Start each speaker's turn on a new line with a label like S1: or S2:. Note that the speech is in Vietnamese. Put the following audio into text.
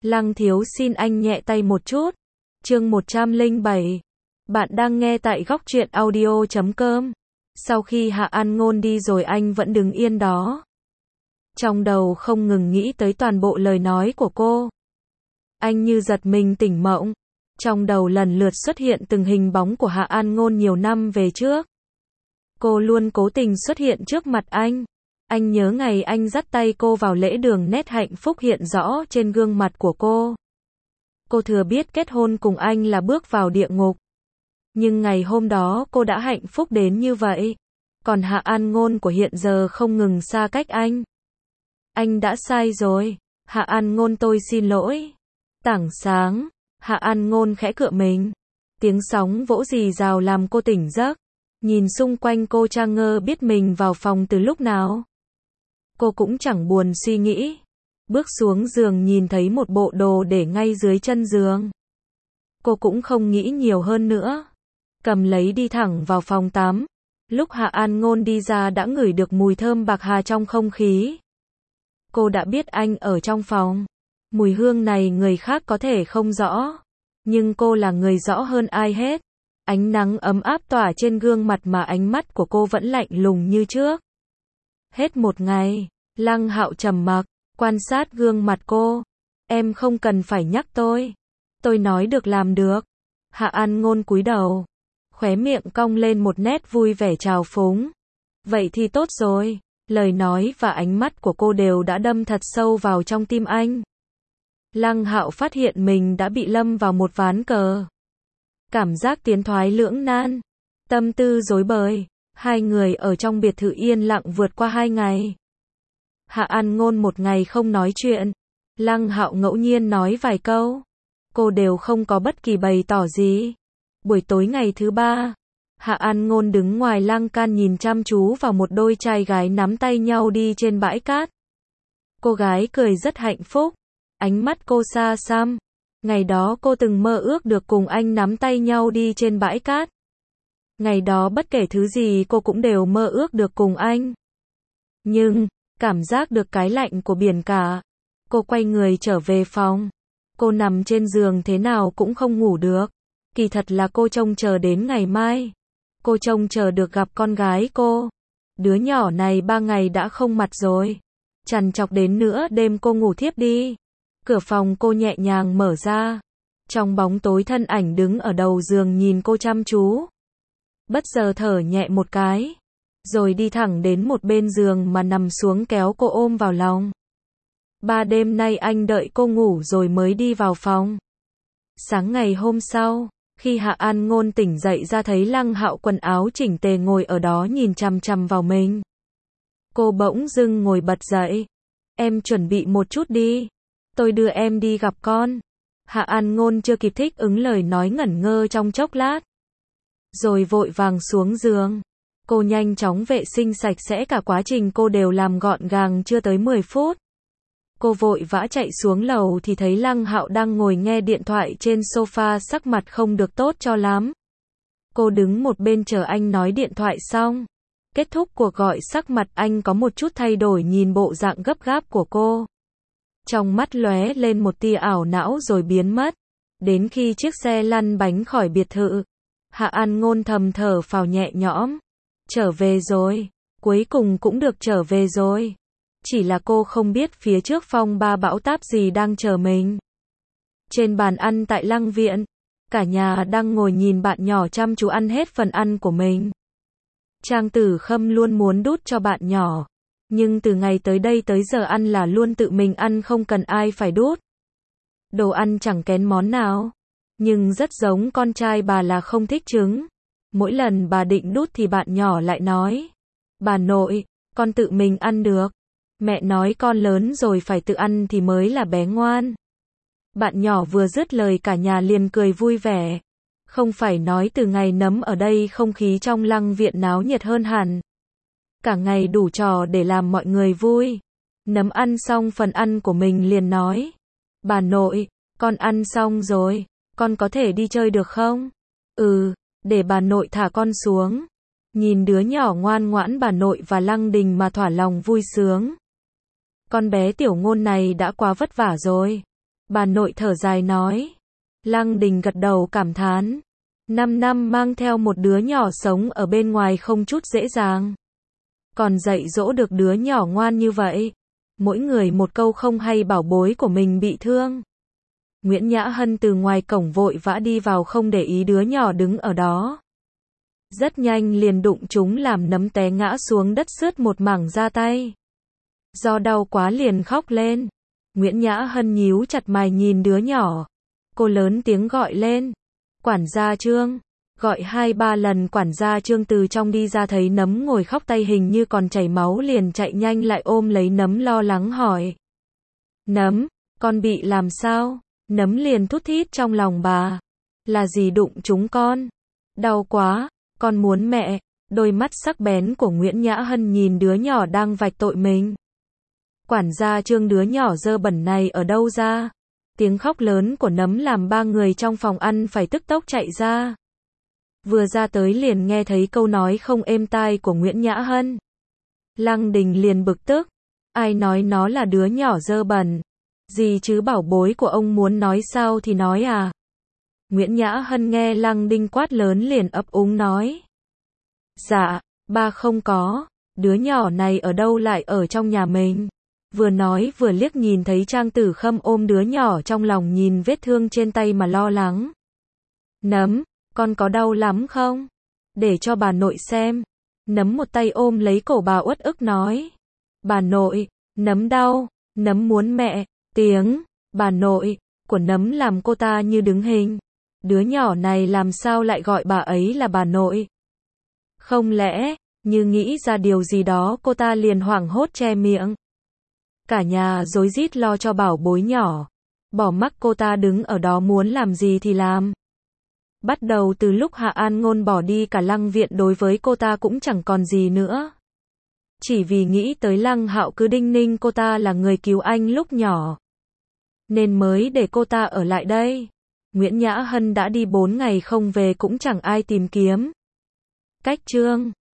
S1: Lăng thiếu xin anh nhẹ tay một chút. Chương 107. Bạn đang nghe tại góc truyện audio.com. Sau khi Hạ An Ngôn đi rồi anh vẫn đứng yên đó. Trong đầu không ngừng nghĩ tới toàn bộ lời nói của cô. Anh như giật mình tỉnh mộng. Trong đầu lần lượt xuất hiện từng hình bóng của Hạ An Ngôn nhiều năm về trước. Cô luôn cố tình xuất hiện trước mặt anh. Anh nhớ ngày anh dắt tay cô vào lễ đường, nét hạnh phúc hiện rõ trên gương mặt của cô. Cô thừa biết kết hôn cùng anh là bước vào địa ngục. Nhưng ngày hôm đó cô đã hạnh phúc đến như vậy. Còn Hạ An Ngôn của hiện giờ không ngừng xa cách anh. Anh đã sai rồi. Hạ An Ngôn, tôi xin lỗi. Tảng sáng, Hạ An Ngôn khẽ cựa mình. Tiếng sóng vỗ rì rào làm cô tỉnh giấc. Nhìn xung quanh cô chang ngơ biết mình vào phòng từ lúc nào. Cô cũng chẳng buồn suy nghĩ. Bước xuống giường nhìn thấy một bộ đồ để ngay dưới chân giường. Cô cũng không nghĩ nhiều hơn nữa. Cầm lấy đi thẳng vào phòng tắm. Lúc Hạ An Ngôn đi ra đã ngửi được mùi thơm bạc hà trong không khí. Cô đã biết anh ở trong phòng. Mùi hương này người khác có thể không rõ. Nhưng cô là người rõ hơn ai hết. Ánh nắng ấm áp tỏa trên gương mặt mà ánh mắt của cô vẫn lạnh lùng như trước. Hết một ngày, Lăng Hạo trầm mặc, quan sát gương mặt cô. Em không cần phải nhắc tôi. Tôi nói được làm được. Hạ An Ngôn cúi đầu. Khóe miệng cong lên một nét vui vẻ trào phúng. Vậy thì tốt rồi. Lời nói và ánh mắt của cô đều đã đâm thật sâu vào trong tim anh. Lăng Hạo phát hiện mình đã bị lâm vào một ván cờ. Cảm giác tiến thoái lưỡng nan. Tâm tư rối bời. Hai người ở trong biệt thự yên lặng vượt qua 2 ngày. Hạ An Ngôn một ngày không nói chuyện. Lăng Hạo ngẫu nhiên nói vài câu. Cô đều không có bất kỳ bày tỏ gì. Buổi tối ngày thứ 3, Hạ An Ngôn đứng ngoài lan can nhìn chăm chú vào một đôi trai gái nắm tay nhau đi trên bãi cát. Cô gái cười rất hạnh phúc. Ánh mắt cô xa xăm. Ngày đó cô từng mơ ước được cùng anh nắm tay nhau đi trên bãi cát. Ngày đó bất kể thứ gì cô cũng đều mơ ước được cùng anh. Nhưng, cảm giác được cái lạnh của biển cả. Cô quay người trở về phòng. Cô nằm trên giường thế nào cũng không ngủ được. Kỳ thật là cô trông chờ đến ngày mai. Cô trông chờ được gặp con gái cô. Đứa nhỏ này 3 ngày đã không mặt rồi. Trằn trọc đến nữa đêm cô ngủ thiếp đi. Cửa phòng cô nhẹ nhàng mở ra. Trong bóng tối thân ảnh đứng ở đầu giường nhìn cô chăm chú. Bất giờ thở nhẹ một cái. Rồi đi thẳng đến một bên giường mà nằm xuống kéo cô ôm vào lòng. 3 đêm nay anh đợi cô ngủ rồi mới đi vào phòng. Sáng ngày hôm sau, khi Hạ An Ngôn tỉnh dậy ra thấy Lăng Hạo quần áo chỉnh tề ngồi ở đó nhìn chằm chằm vào mình. Cô bỗng dưng ngồi bật dậy. Em chuẩn bị một chút đi. Tôi đưa em đi gặp con. Hạ An Ngôn chưa kịp thích ứng lời nói ngẩn ngơ trong chốc lát. Rồi vội vàng xuống giường. Cô nhanh chóng vệ sinh sạch sẽ, cả quá trình cô đều làm gọn gàng chưa tới 10 phút. Cô vội vã chạy xuống lầu thì thấy Lăng Hạo đang ngồi nghe điện thoại trên sofa, sắc mặt không được tốt cho lắm. Cô đứng một bên chờ anh nói điện thoại xong. Kết thúc cuộc gọi sắc mặt anh có một chút thay đổi nhìn bộ dạng gấp gáp của cô. Trong mắt lóe lên một tia ảo não rồi biến mất. Đến khi chiếc xe lăn bánh khỏi biệt thự, Hạ An Ngôn thầm thở phào nhẹ nhõm. Trở về rồi. Cuối cùng cũng được trở về rồi. Chỉ là cô không biết phía trước phong ba bão táp gì đang chờ mình. Trên bàn ăn tại Lăng viện, cả nhà đang ngồi nhìn bạn nhỏ chăm chú ăn hết phần ăn của mình. Trang Tử Khâm luôn muốn đút cho bạn nhỏ. Nhưng từ ngày tới đây tới giờ ăn là luôn tự mình ăn, không cần ai phải đút. Đồ ăn chẳng kén món nào. Nhưng rất giống con trai bà là không thích trứng. Mỗi lần bà định đút thì bạn nhỏ lại nói. Bà nội, con tự mình ăn được. Mẹ nói con lớn rồi phải tự ăn thì mới là bé ngoan. Bạn nhỏ vừa dứt lời cả nhà liền cười vui vẻ. Không phải nói từ ngày nấm ở đây không khí trong Lăng viện náo nhiệt hơn hẳn. Cả ngày đủ trò để làm mọi người vui. Nấm ăn xong phần ăn của mình liền nói. Bà nội, con ăn xong rồi, con có thể đi chơi được không? Ừ, để bà nội thả con xuống. Nhìn đứa nhỏ ngoan ngoãn, bà nội và Lăng Đình mà thỏa lòng vui sướng. Con bé Tiểu Ngôn này đã quá vất vả rồi. Bà nội thở dài nói. Lăng Đình gật đầu cảm thán. 5 năm mang theo một đứa nhỏ sống ở bên ngoài không chút dễ dàng. Còn dạy dỗ được đứa nhỏ ngoan như vậy. Mỗi người một câu không hay bảo bối của mình bị thương. Nguyễn Nhã Hân từ ngoài cổng vội vã đi vào không để ý đứa nhỏ đứng ở đó. Rất nhanh liền đụng chúng làm nấm té ngã xuống đất sướt một mảng da tay. Do đau quá liền khóc lên. Nguyễn Nhã Hân nhíu chặt mày nhìn đứa nhỏ. Cô lớn tiếng gọi lên. Quản gia Trương. Gọi 2-3 lần quản gia Trương từ trong đi ra thấy nấm ngồi khóc tay hình như còn chảy máu liền chạy nhanh lại ôm lấy nấm lo lắng hỏi. Nấm, con bị làm sao? Nấm liền thút thít trong lòng bà. Là gì đụng chúng con? Đau quá, con muốn mẹ. Đôi mắt sắc bén của Nguyễn Nhã Hân nhìn đứa nhỏ đang vạch tội mình. Quản gia Trương đứa nhỏ dơ bẩn này ở đâu ra? Tiếng khóc lớn của nấm làm 3 người trong phòng ăn phải tức tốc chạy ra. Vừa ra tới liền nghe thấy câu nói không êm tai của Nguyễn Nhã Hân. Lăng Đình liền bực tức. Ai nói nó là đứa nhỏ dơ bẩn? Gì chứ bảo bối của ông muốn nói sao thì nói à? Nguyễn Nhã Hân nghe Lăng Đình quát lớn liền ấp úng nói. Dạ, ba không có. Đứa nhỏ này ở đâu lại ở trong nhà mình? Vừa nói vừa liếc nhìn thấy Trang Tử Khâm ôm đứa nhỏ trong lòng nhìn vết thương trên tay mà lo lắng. Nấm, con có đau lắm không? Để cho bà nội xem. Nấm một tay ôm lấy cổ bà uất ức nói. Bà nội, nấm đau, nấm muốn mẹ. Tiếng, bà nội, của nấm làm cô ta như đứng hình. Đứa nhỏ này làm sao lại gọi bà ấy là bà nội? Không lẽ, như nghĩ ra điều gì đó cô ta liền hoảng hốt che miệng. Cả nhà rối rít lo cho bảo bối nhỏ. Bỏ mặc cô ta đứng ở đó muốn làm gì thì làm. Bắt đầu từ lúc Hạ An Ngôn bỏ đi cả Lăng Viện đối với cô ta cũng chẳng còn gì nữa. Chỉ vì nghĩ tới Lăng Hạo cứ đinh ninh cô ta là người cứu anh lúc nhỏ. Nên mới để cô ta ở lại đây. Nguyễn Nhã Hân đã đi 4 ngày không về cũng chẳng ai tìm kiếm. Cách chương